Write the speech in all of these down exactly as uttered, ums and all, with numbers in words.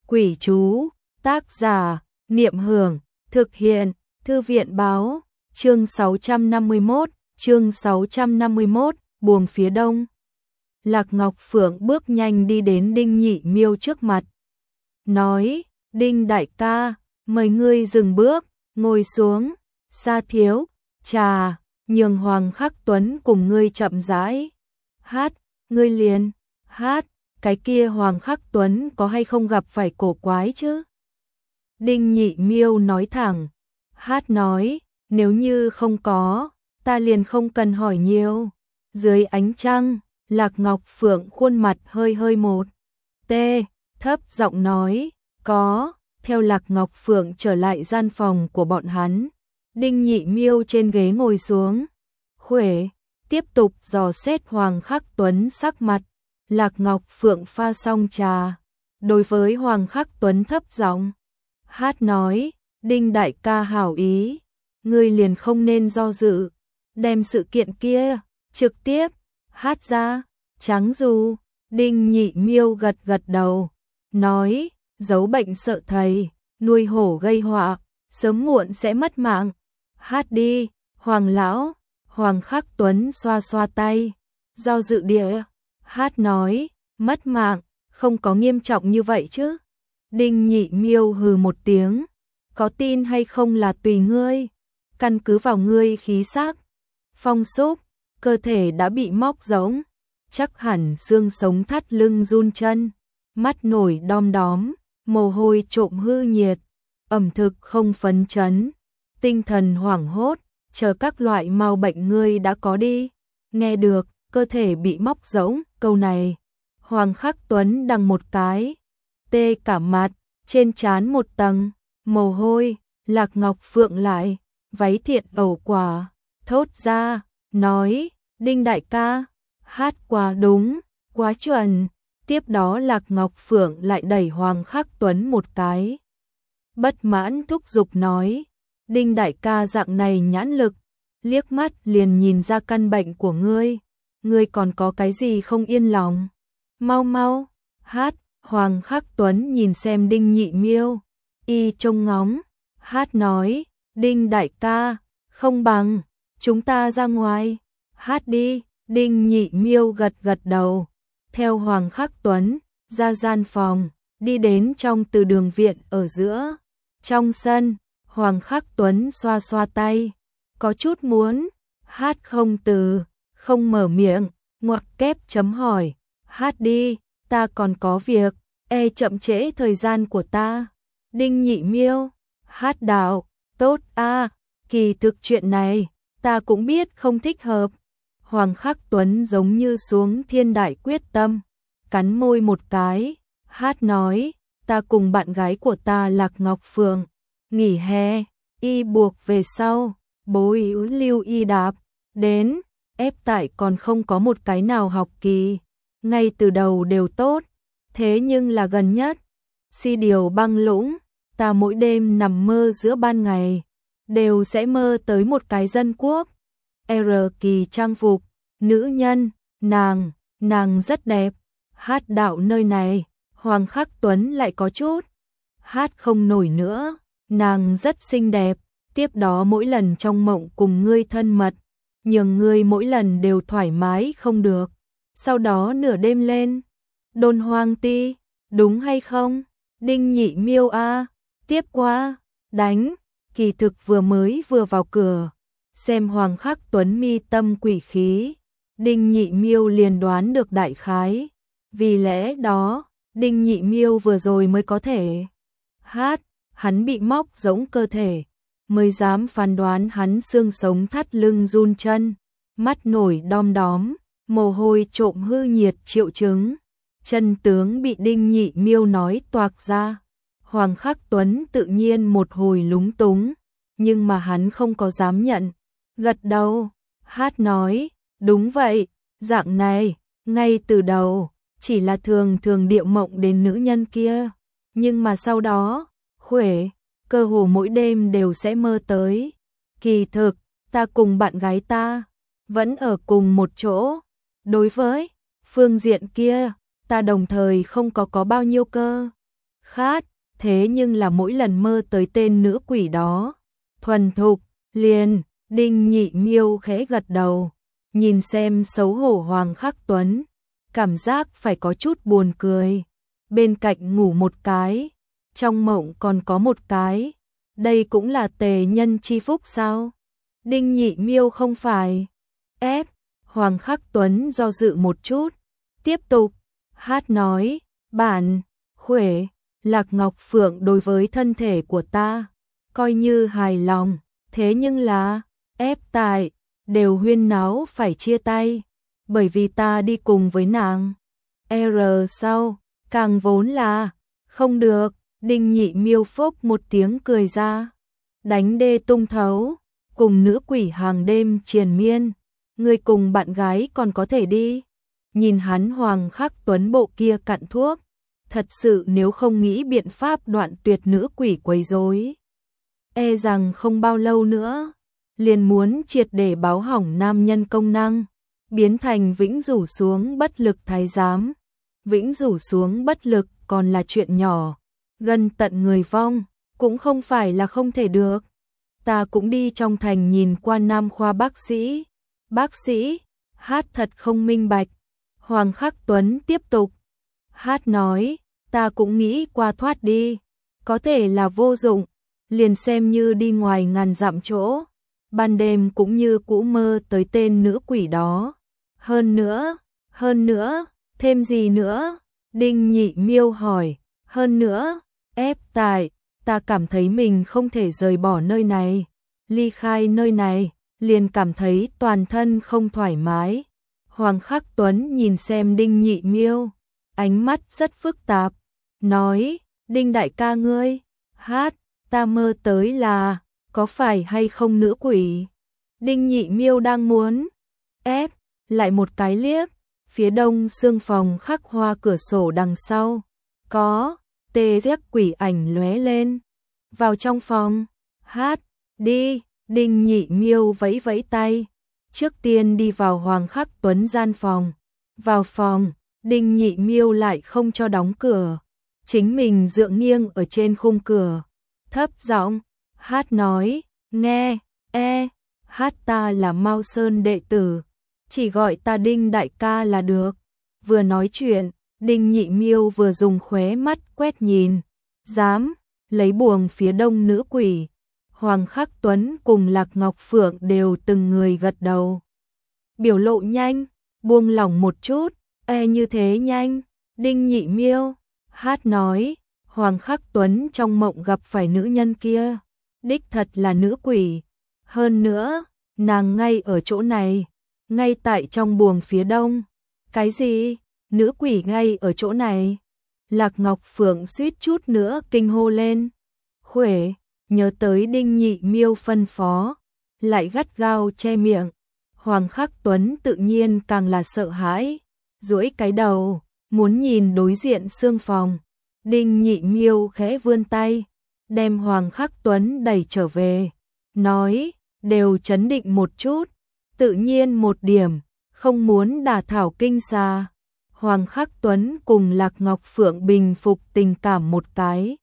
Quỷ chú, tác giả, Niệm Hưởng, thực hiện, Thư viện báo, chương sáu trăm năm mươi mốt, chương sáu trăm năm mươi mốt, buồng phía đông. Lạc Ngọc Phượng bước nhanh đi đến Đinh Nhị Miêu trước mặt. Nói, Đinh đại ca, mời ngươi dừng bước, ngồi xuống, Sa thiếu, trà, nhường Hoàng Khắc Tuấn cùng ngươi chậm rãi. Hát, ngươi liền, hát, cái kia Hoàng Khắc Tuấn có hay không gặp phải cổ quái chứ? Đinh Nhị Miêu nói thẳng. Hát nói, nếu như không có, ta liền không cần hỏi nhiều. Dưới ánh trăng, Lạc Ngọc Phượng khuôn mặt hơi hơi một tê, thấp giọng nói, có. Theo Lạc Ngọc Phượng trở lại gian phòng của bọn hắn, Đinh Nhị Miêu trên ghế ngồi xuống. Khuể, tiếp tục dò xét Hoàng Khắc Tuấn sắc mặt. Lạc Ngọc Phượng pha xong trà, đối với Hoàng Khắc Tuấn thấp giọng. Hát nói, Đinh đại ca hảo ý, ngươi liền không nên do dự, đem sự kiện kia trực tiếp hát ra. Trắng dù, Đinh Nhị Miêu gật gật đầu, nói, giấu bệnh sợ thầy, nuôi hổ gây họa, sớm muộn sẽ mất mạng. Hát đi, Hoàng lão. Hoàng Khắc Tuấn xoa xoa tay, do dự địa. Hát nói, mất mạng, không có nghiêm trọng như vậy chứ? Đinh Nhị Miêu hừ một tiếng, có tin hay không là tùy ngươi, căn cứ vào ngươi khí sắc, phong súc, cơ thể đã bị móc giống, chắc hẳn xương sống thắt lưng run chân, mắt nổi đom đóm, mồ hôi trộm hư nhiệt, ẩm thực không phấn chấn, tinh thần hoảng hốt, chờ các loại mau bệnh ngươi đã có đi. Nghe được, cơ thể bị móc giống, câu này, Hoàng Khắc Tuấn đằng một cái, tê cả mặt, trên trán một tầng, mồ hôi. Lạc Ngọc Phượng lại, váy thiện ẩu quả, thốt ra, nói, Đinh đại ca, hát quá đúng, quá chuẩn. Tiếp đó Lạc Ngọc Phượng lại đẩy Hoàng Khắc Tuấn một cái. Bất mãn thúc giục nói, Đinh đại ca dạng này nhãn lực, liếc mắt liền nhìn ra căn bệnh của ngươi, ngươi còn có cái gì không yên lòng? Mau mau, hát. Hoàng Khắc Tuấn nhìn xem Đinh Nhị Miêu, y trông ngóng. Hát nói, Đinh đại ca, không bằng chúng ta ra ngoài, hát đi. Đinh Nhị Miêu gật gật đầu, theo Hoàng Khắc Tuấn ra gian phòng, đi đến trong từ đường viện ở giữa. Trong sân, Hoàng Khắc Tuấn xoa xoa tay, có chút muốn, hát không từ, không mở miệng, ngoặc kép chấm hỏi, hát đi, ta còn có việc, e chậm trễ thời gian của ta. Đinh Nhị Miêu, hát đạo, tốt a, kỳ thực chuyện này, ta cũng biết không thích hợp. Hoàng Khắc Tuấn giống như xuống thiên đại quyết tâm, cắn môi một cái, hát nói, ta cùng bạn gái của ta Lạc Ngọc Phượng, nghỉ hè, y buộc về sau, bố yếu lưu y đạp, đến, ép tại còn không có một cái nào học kỳ, ngay từ đầu đều tốt, thế nhưng là gần nhất, si điều băng lũng, ta mỗi đêm nằm mơ giữa ban ngày, đều sẽ mơ tới một cái dân quốc, R kỳ trang phục, nữ nhân, nàng, nàng rất đẹp, hát đạo nơi này, Hoàng Khắc Tuấn lại có chút, hát không nổi nữa, nàng rất xinh đẹp, tiếp đó mỗi lần trong mộng cùng ngươi thân mật, nhường ngươi mỗi lần đều thoải mái không được, sau đó nửa đêm lên, đồn hoang ti, đúng hay không? Đinh Nhị Miêu a, tiếp qua, đánh, kỳ thực vừa mới vừa vào cửa, xem Hoàng Khắc Tuấn mi tâm quỷ khí, Đinh Nhị Miêu liền đoán được đại khái, vì lẽ đó, Đinh Nhị Miêu vừa rồi mới có thể hát, hắn bị móc giống cơ thể, mới dám phán đoán hắn xương sống thắt lưng run chân, mắt nổi đom đóm, mồ hôi trộm hư nhiệt triệu chứng. Chân tướng bị Đinh Nhị Miêu nói toạc ra, Hoàng Khắc Tuấn tự nhiên một hồi lúng túng, nhưng mà hắn không có dám nhận, gật đầu, hát nói, đúng vậy, dạng này, ngay từ đầu, chỉ là thường thường điệu mộng đến nữ nhân kia, nhưng mà sau đó, khuể, cơ hồ mỗi đêm đều sẽ mơ tới, kỳ thực, ta cùng bạn gái ta, vẫn ở cùng một chỗ, đối với phương diện kia, ta đồng thời không có có bao nhiêu cơ khát, thế nhưng là mỗi lần mơ tới tên nữ quỷ đó. Thuần thục, liền, Đinh Nhị Miêu khẽ gật đầu, nhìn xem xấu hổ Hoàng Khắc Tuấn, cảm giác phải có chút buồn cười. Bên cạnh ngủ một cái, trong mộng còn có một cái, đây cũng là tề nhân chi phúc sao? Đinh Nhị Miêu không phải. Ép, Hoàng Khắc Tuấn do dự một chút, tiếp tục, hát nói, bản, khuể, Lạc Ngọc Phượng đối với thân thể của ta, coi như hài lòng, thế nhưng là, ép tại, đều huyên náo phải chia tay, bởi vì ta đi cùng với nàng. R sau, càng vốn là, không được, Đinh Nhị Miêu phốc một tiếng cười ra, đánh đê tung thấu, cùng nữ quỷ hàng đêm triền miên, người cùng bạn gái còn có thể đi. Nhìn hắn Hoàng Khắc Tuấn bộ kia cặn thuốc, thật sự nếu không nghĩ biện pháp đoạn tuyệt nữ quỷ quấy rối, e rằng không bao lâu nữa, liền muốn triệt để báo hỏng nam nhân công năng, biến thành vĩnh rủ xuống bất lực thái giám. Vĩnh rủ xuống bất lực còn là chuyện nhỏ, gần tận người vong, cũng không phải là không thể được. Ta cũng đi trong thành nhìn qua nam khoa bác sĩ. Bác sĩ, hát thật không minh bạch. Hoàng Khắc Tuấn tiếp tục. Hát nói, ta cũng nghĩ qua thoát đi, có thể là vô dụng, liền xem như đi ngoài ngàn dặm chỗ, ban đêm cũng như cũ mơ tới tên nữ quỷ đó. Hơn nữa, hơn nữa, thêm gì nữa? Đinh Nhị Miêu hỏi, hơn nữa, ép tại, ta cảm thấy mình không thể rời bỏ nơi này, ly khai nơi này, liền cảm thấy toàn thân không thoải mái. Hoàng Khắc Tuấn nhìn xem Đinh Nhị Miêu, ánh mắt rất phức tạp, nói, Đinh đại ca ngươi, hát, ta mơ tới là, có phải hay không nữ quỷ? Đinh Nhị Miêu đang muốn, ép, lại một cái liếc, phía đông xương phòng khắc hoa cửa sổ đằng sau, có, tê giác quỷ ảnh lóe lên, vào trong phòng, hát, đi, Đinh Nhị Miêu vẫy vẫy tay, trước tiên đi vào Hoàng Khắc Tuấn gian phòng, vào phòng, Đinh Nhị Miêu lại không cho đóng cửa, chính mình dựa nghiêng ở trên khung cửa, thấp giọng, hát nói, nghe, e, hát ta là Mao Sơn đệ tử, chỉ gọi ta Đinh đại ca là được. Vừa nói chuyện, Đinh Nhị Miêu vừa dùng khóe mắt quét nhìn, dám, lấy buồng phía đông nữ quỷ. Hoàng Khắc Tuấn cùng Lạc Ngọc Phượng đều từng người gật đầu. Biểu lộ nhanh, buông lỏng một chút, e như thế nhanh. Đinh Nhị Miêu, hát nói, Hoàng Khắc Tuấn trong mộng gặp phải nữ nhân kia, đích thật là nữ quỷ. Hơn nữa, nàng ngay ở chỗ này, ngay tại trong buồng phía đông. Cái gì? Nữ quỷ ngay ở chỗ này? Lạc Ngọc Phượng suýt chút nữa kinh hô lên. Khuể, nhớ tới Đinh Nhị Miêu phân phó, lại gắt gao che miệng. Hoàng Khắc Tuấn tự nhiên càng là sợ hãi, duỗi cái đầu, muốn nhìn đối diện xương phòng. Đinh Nhị Miêu khẽ vươn tay, đem Hoàng Khắc Tuấn đẩy trở về, nói, đều trấn định một chút, tự nhiên một điểm, không muốn đả thảo kinh xà. Hoàng Khắc Tuấn cùng Lạc Ngọc Phượng bình phục tình cảm một cái.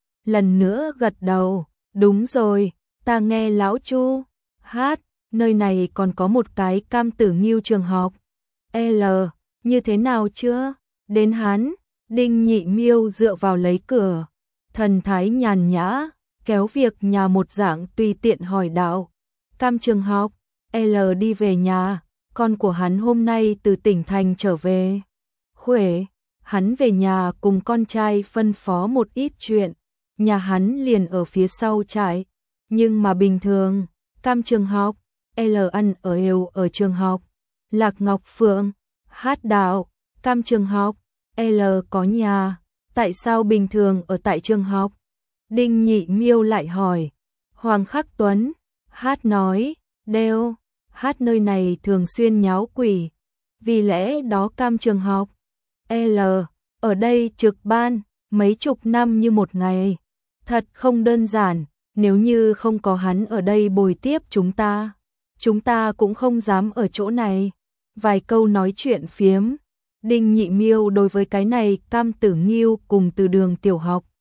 Lần nữa gật đầu, đúng rồi, ta nghe lão Chu hát, nơi này còn có một cái Cam Tử Nghiêu trường học. L, như thế nào chưa? Đến hắn, Đinh Nhị Miêu dựa vào lấy cửa, thần thái nhàn nhã, kéo việc nhà một dạng tùy tiện hỏi đạo. Cam trường học, L đi về nhà, con của hắn hôm nay từ tỉnh thành trở về. Khuể, hắn về nhà cùng con trai phân phó một ít chuyện, nhà hắn liền ở phía sau trại, nhưng mà bình thường, Cam trường học, L ăn ở đều ở trường học. Lạc Ngọc Phượng, hát đạo, Cam trường học, L có nhà, tại sao bình thường ở tại trường học? Đinh Nhị Miêu lại hỏi. Hoàng Khắc Tuấn, hát nói, đều, hát nơi này thường xuyên nháo quỷ, vì lẽ đó Cam trường học, L, ở đây trực ban, mấy chục năm như một ngày, thật không đơn giản, nếu như không có hắn ở đây bồi tiếp chúng ta, chúng ta cũng không dám ở chỗ này. Vài câu nói chuyện phiếm, Đinh Nhị Miêu đối với cái này Cam Tử Nghiêu cùng từ đường tiểu học,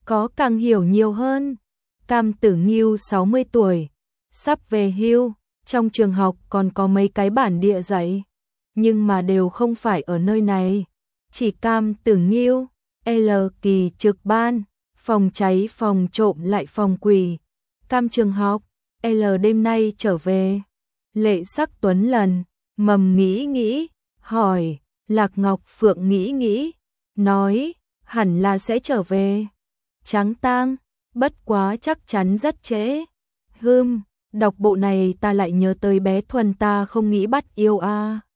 có càng hiểu nhiều hơn. Cam Tử Nghiêu sáu mươi tuổi, sắp về hưu, trong trường học còn có mấy cái bản địa dạy, nhưng mà đều không phải ở nơi này. Chỉ Cam Tử Nghiêu, L kỳ trực ban, phòng cháy phòng trộm lại phòng quỷ. Cam trường học, L đêm nay trở về. Lệ Sắc Tuấn lần, Mầm nghĩ nghĩ, hỏi, Lạc Ngọc Phượng nghĩ nghĩ, nói, hẳn là sẽ trở về. Tráng Tang, bất quá chắc chắn rất trễ. Hừm, đọc bộ này ta lại nhớ tới bé Thuần ta không nghĩ bắt yêu a. À.